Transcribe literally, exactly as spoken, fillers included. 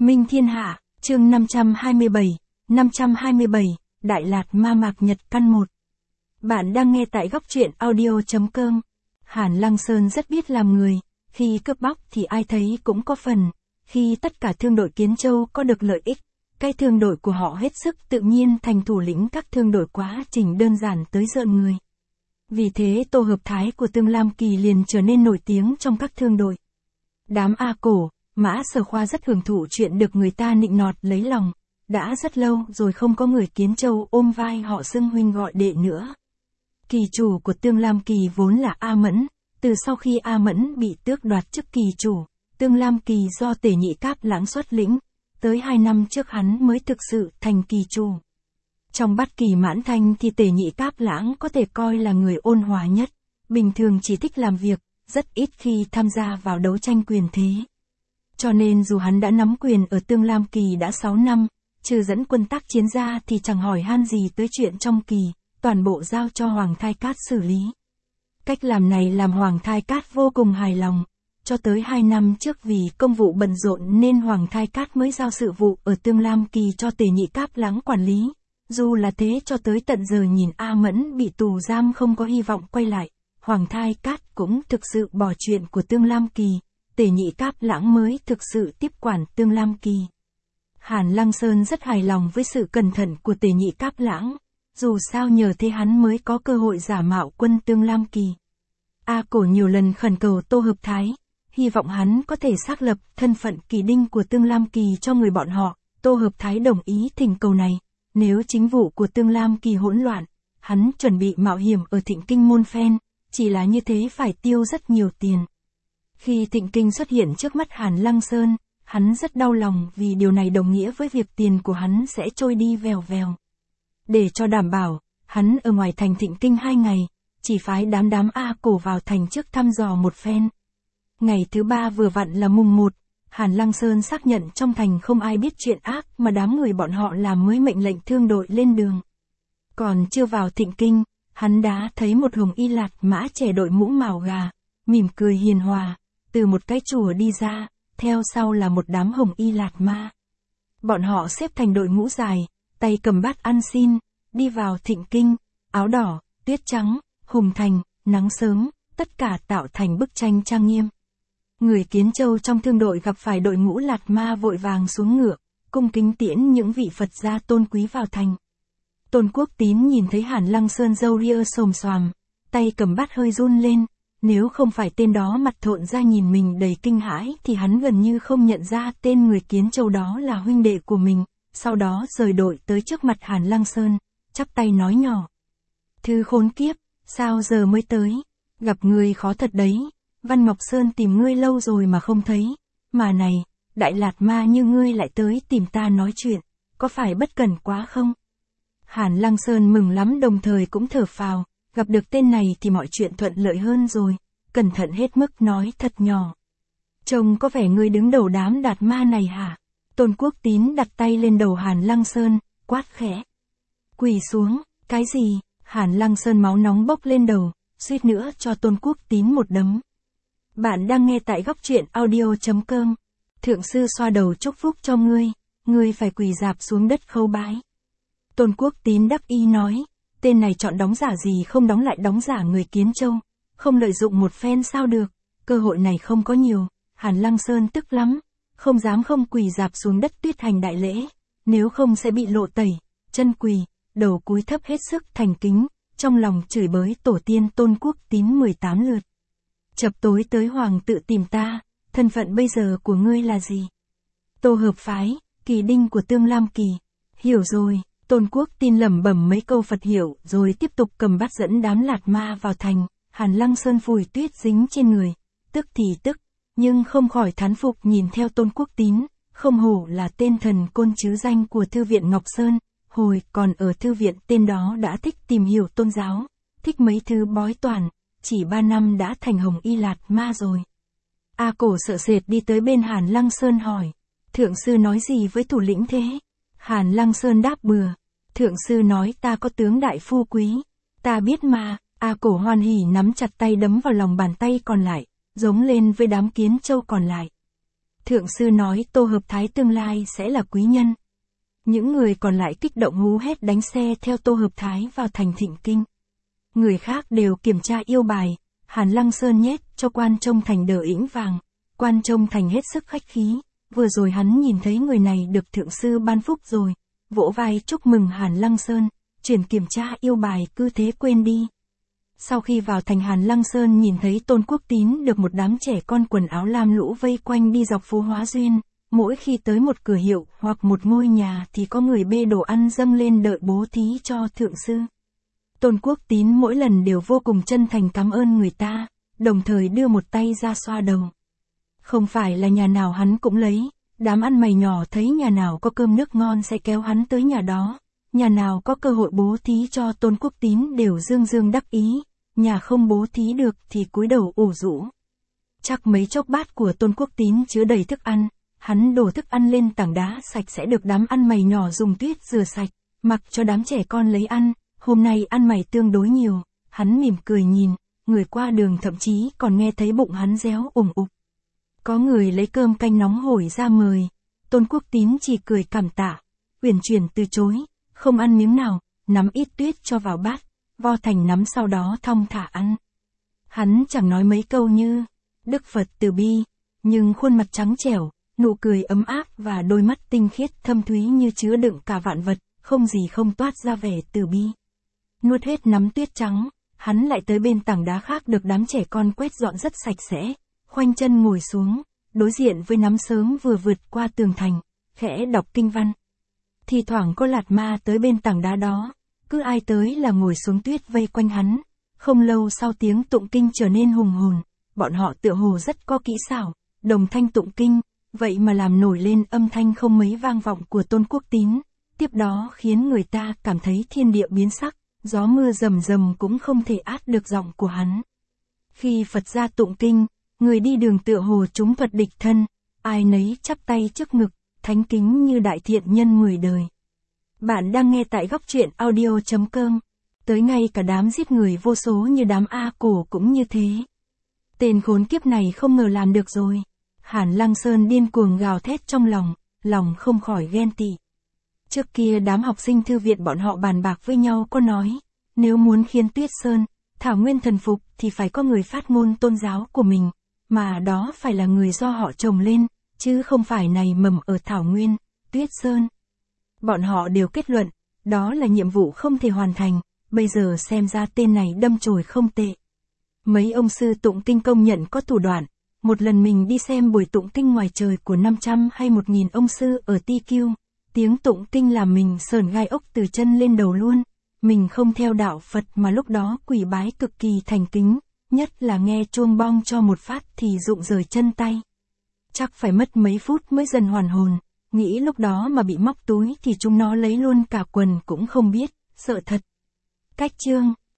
Minh Thiên Hạ, chương năm trăm hai mươi bảy, năm trăm hai mươi bảy, Đại Lạt Ma Mạc Nhật căn một. Bạn đang nghe tại góc truyện audio.com. Hàn Lăng Sơn rất biết làm người, khi cướp bóc thì ai thấy cũng có phần, khi tất cả thương đội Kiến Châu có được lợi ích, cái thương đội của họ hết sức tự nhiên thành thủ lĩnh các thương đội quá trình đơn giản tới rợn người. Vì thế Tô Hợp Thái của Tương Lam Kỳ liền trở nên nổi tiếng trong các thương đội. Đám A Cổ, Mã Sở Khoa rất hưởng thụ chuyện được người ta nịnh nọt lấy lòng, đã rất lâu rồi không có người Kiến Châu ôm vai họ xưng huynh gọi đệ nữa. Kỳ chủ của Tương Lam Kỳ vốn là A Mẫn, từ sau khi A Mẫn bị tước đoạt chức kỳ chủ, Tương Lam Kỳ do Tề Nhị Cáp Lãng xuất lĩnh, tới hai năm trước hắn mới thực sự thành kỳ chủ. Trong Bát Kỳ Mãn Thanh thì Tề Nhị Cáp Lãng có thể coi là người ôn hòa nhất, bình thường chỉ thích làm việc, rất ít khi tham gia vào đấu tranh quyền thế. Cho nên dù hắn đã nắm quyền ở Tương Lam Kỳ đã sáu năm, trừ dẫn quân tác chiến ra thì chẳng hỏi han gì tới chuyện trong kỳ, toàn bộ giao cho Hoàng Thai Cát xử lý. Cách làm này làm Hoàng Thai Cát vô cùng hài lòng, cho tới hai năm trước vì công vụ bận rộn nên Hoàng Thai Cát mới giao sự vụ ở Tương Lam Kỳ cho Tề Nhị Cáp Lãng quản lý. Dù là thế cho tới tận giờ nhìn A Mẫn bị tù giam không có hy vọng quay lại, Hoàng Thai Cát cũng thực sự bỏ chuyện của Tương Lam Kỳ, Tề Nhị Cáp Lãng mới thực sự tiếp quản Tương Lam Kỳ. Hàn Lăng Sơn rất hài lòng với sự cẩn thận của Tề Nhị Cáp Lãng, dù sao nhờ thế hắn mới có cơ hội giả mạo quân Tương Lam Kỳ. A Cổ nhiều lần khẩn cầu Tô Hợp Thái, hy vọng hắn có thể xác lập thân phận kỳ đinh của Tương Lam Kỳ cho người bọn họ. Tô Hợp Thái đồng ý thỉnh cầu này, nếu chính vụ của Tương Lam Kỳ hỗn loạn, hắn chuẩn bị mạo hiểm ở Thịnh Kinh môn phen, chỉ là như thế phải tiêu rất nhiều tiền. Khi Thịnh Kinh xuất hiện trước mắt Hàn Lăng Sơn, hắn rất đau lòng vì điều này đồng nghĩa với việc tiền của hắn sẽ trôi đi vèo vèo. Để cho đảm bảo, hắn ở ngoài thành Thịnh Kinh hai ngày, chỉ phái đám đám A Cổ vào thành trước thăm dò một phen. Ngày thứ ba vừa vặn là mùng một, Hàn Lăng Sơn xác nhận trong thành không ai biết chuyện ác mà đám người bọn họ làm mới mệnh lệnh thương đội lên đường. Còn chưa vào Thịnh Kinh, hắn đã thấy một hồng y lạt mã trẻ đội mũ mào gà, mỉm cười hiền hòa, từ một cái chùa đi ra, theo sau là một đám hồng y lạt ma. Bọn họ xếp thành đội ngũ dài, tay cầm bát ăn xin, đi vào Thịnh Kinh, áo đỏ, tuyết trắng, hùng thành, nắng sớm, tất cả tạo thành bức tranh trang nghiêm. Người Kiến Châu trong thương đội gặp phải đội ngũ lạt ma vội vàng xuống ngựa, cung kính tiễn những vị Phật gia tôn quý vào thành. Tôn Quốc Tín nhìn thấy Hàn Lăng Sơn râu ria xồm xoàm, tay cầm bát hơi run lên, nếu không phải tên đó mặt thộn ra nhìn mình đầy kinh hãi thì hắn gần như không nhận ra tên người Kiến Châu đó là huynh đệ của mình, sau đó rời đội tới trước mặt Hàn Lăng Sơn, chắp tay nói nhỏ. Thư khốn kiếp, sao giờ mới tới, gặp người khó thật đấy. Văn Ngọc Sơn tìm ngươi lâu rồi mà không thấy, mà này, Đại Lạt Ma như ngươi lại tới tìm ta nói chuyện, có phải bất cẩn quá không? Hàn Lăng Sơn mừng lắm đồng thời cũng thở phào, gặp được tên này thì mọi chuyện thuận lợi hơn rồi, cẩn thận hết mức nói thật nhỏ. Trông có vẻ ngươi đứng đầu đám Đạt Ma này hả? Tôn Quốc Tín đặt tay lên đầu Hàn Lăng Sơn, quát khẽ. Quỳ xuống, cái gì? Hàn Lăng Sơn máu nóng bốc lên đầu, suýt nữa cho Tôn Quốc Tín một đấm. Bạn đang nghe tại góc truyện audio.com. Thượng sư xoa đầu chúc phúc cho ngươi, ngươi phải quỳ rạp xuống đất khấu bái. Tôn Quốc Tín đắc ý nói, tên này chọn đóng giả gì không đóng lại đóng giả người Kiến Châu, không lợi dụng một phen sao được, cơ hội này không có nhiều. Hàn Lăng Sơn tức lắm, không dám không quỳ rạp xuống đất tuyết hành đại lễ, nếu không sẽ bị lộ tẩy, chân quỳ, đầu cúi thấp hết sức thành kính, trong lòng chửi bới tổ tiên Tôn Quốc Tín mười tám lượt. Chập tối tới hoàng tự tìm ta, thân phận bây giờ của ngươi là gì? Tô Hợp Phái, kỳ đinh của Tương Lam Kỳ. Hiểu rồi, Tôn Quốc Tín lẩm bẩm mấy câu Phật hiểu rồi tiếp tục cầm bát dẫn đám lạt ma vào thành. Hàn Lăng Sơn phủi tuyết dính trên người, tức thì tức, nhưng không khỏi thán phục nhìn theo Tôn Quốc Tín, không hổ là tên thần côn chứ danh của Thư viện Ngọc Sơn, hồi còn ở thư viện tên đó đã thích tìm hiểu tôn giáo, thích mấy thứ bói toán. Chỉ ba năm đã thành hồng y lạt ma rồi. A Cổ sợ sệt đi tới bên Hàn Lăng Sơn hỏi, thượng sư nói gì với thủ lĩnh thế? Hàn Lăng Sơn đáp bừa, thượng sư nói ta có tướng đại phu quý, ta biết mà. A Cổ hoan hỉ nắm chặt tay đấm vào lòng bàn tay còn lại, giống lên với đám Kiến Châu còn lại. Thượng sư nói Tô Hợp Thái tương lai sẽ là quý nhân. Những người còn lại kích động hú hét đánh xe theo Tô Hợp Thái vào thành Thịnh Kinh. Người khác đều kiểm tra yêu bài, Hàn Lăng Sơn nhét cho quan trông thành đờ ĩnh vàng. Quan trông thành hết sức khách khí, vừa rồi hắn nhìn thấy người này được thượng sư ban phúc rồi, vỗ vai chúc mừng Hàn Lăng Sơn, chuyển kiểm tra yêu bài cứ thế quên đi. Sau khi vào thành Hàn Lăng Sơn nhìn thấy Tôn Quốc Tín được một đám trẻ con quần áo lam lũ vây quanh đi dọc phố Hóa Duyên, mỗi khi tới một cửa hiệu hoặc một ngôi nhà thì có người bê đồ ăn dâng lên đợi bố thí cho thượng sư. Tôn Quốc Tín mỗi lần đều vô cùng chân thành cảm ơn người ta, đồng thời đưa một tay ra xoa đầu. Không phải là nhà nào hắn cũng lấy, đám ăn mày nhỏ thấy nhà nào có cơm nước ngon sẽ kéo hắn tới nhà đó, nhà nào có cơ hội bố thí cho Tôn Quốc Tín đều dương dương đắc ý, nhà không bố thí được thì cúi đầu ủ rũ. Chắc mấy chốc bát của Tôn Quốc Tín chứa đầy thức ăn, hắn đổ thức ăn lên tảng đá sạch sẽ được đám ăn mày nhỏ dùng tuyết rửa sạch, mặc cho đám trẻ con lấy ăn, hôm nay ăn mày tương đối nhiều, hắn mỉm cười nhìn, người qua đường thậm chí còn nghe thấy bụng hắn réo ủng ục. Có người lấy cơm canh nóng hổi ra mời, Tôn Quốc Tín chỉ cười cảm tạ, uyển chuyển từ chối, không ăn miếng nào, nắm ít tuyết cho vào bát, vo thành nắm sau đó thong thả ăn. Hắn chẳng nói mấy câu như, Đức Phật từ bi, nhưng khuôn mặt trắng trẻo, nụ cười ấm áp và đôi mắt tinh khiết thâm thúy như chứa đựng cả vạn vật, không gì không toát ra vẻ từ bi. Nuốt hết nắm tuyết trắng, hắn lại tới bên tảng đá khác được đám trẻ con quét dọn rất sạch sẽ, khoanh chân ngồi xuống, đối diện với nắm sớm vừa vượt qua tường thành, khẽ đọc kinh văn. Thì thoảng có lạt ma tới bên tảng đá đó, cứ ai tới là ngồi xuống tuyết vây quanh hắn, không lâu sau tiếng tụng kinh trở nên hùng hồn, bọn họ tựa hồ rất có kỹ xảo, đồng thanh tụng kinh, vậy mà làm nổi lên âm thanh không mấy vang vọng của Tôn Quốc Tín, tiếp đó khiến người ta cảm thấy thiên địa biến sắc, gió mưa rầm rầm cũng không thể át được giọng của hắn. Khi Phật ra tụng kinh, người đi đường tựa hồ chúng thuật địch thân, ai nấy chắp tay trước ngực, thánh kính như đại thiện nhân mười đời. Bạn đang nghe tại góc truyện audio chấm com. Tới ngay cả đám giết người vô số như đám A Cổ cũng như thế. Tên khốn kiếp này không ngờ làm được rồi. Hàn Lăng Sơn điên cuồng gào thét trong lòng, lòng không khỏi ghen tị. Trước kia đám học sinh thư viện bọn họ bàn bạc với nhau có nói, nếu muốn khiến Tuyết Sơn, Thảo Nguyên thần phục thì phải có người phát ngôn tôn giáo của mình, mà đó phải là người do họ trồng lên, chứ không phải này mầm ở Thảo Nguyên, Tuyết Sơn. Bọn họ đều kết luận, đó là nhiệm vụ không thể hoàn thành, bây giờ xem ra tên này đâm chồi không tệ. Mấy ông sư tụng kinh công nhận có thủ đoạn, một lần mình đi xem buổi tụng kinh ngoài trời của năm trăm hay một nghìn ông sư ở Ti Kiêu, tiếng tụng kinh làm mình sởn gai ốc từ chân lên đầu luôn, mình không theo đạo Phật mà lúc đó quỳ bái cực kỳ thành kính, nhất là nghe chuông bong cho một phát thì rụng rời chân tay. Chắc phải mất mấy phút mới dần hoàn hồn, nghĩ lúc đó mà bị móc túi thì chúng nó lấy luôn cả quần cũng không biết, sợ thật. Cách chương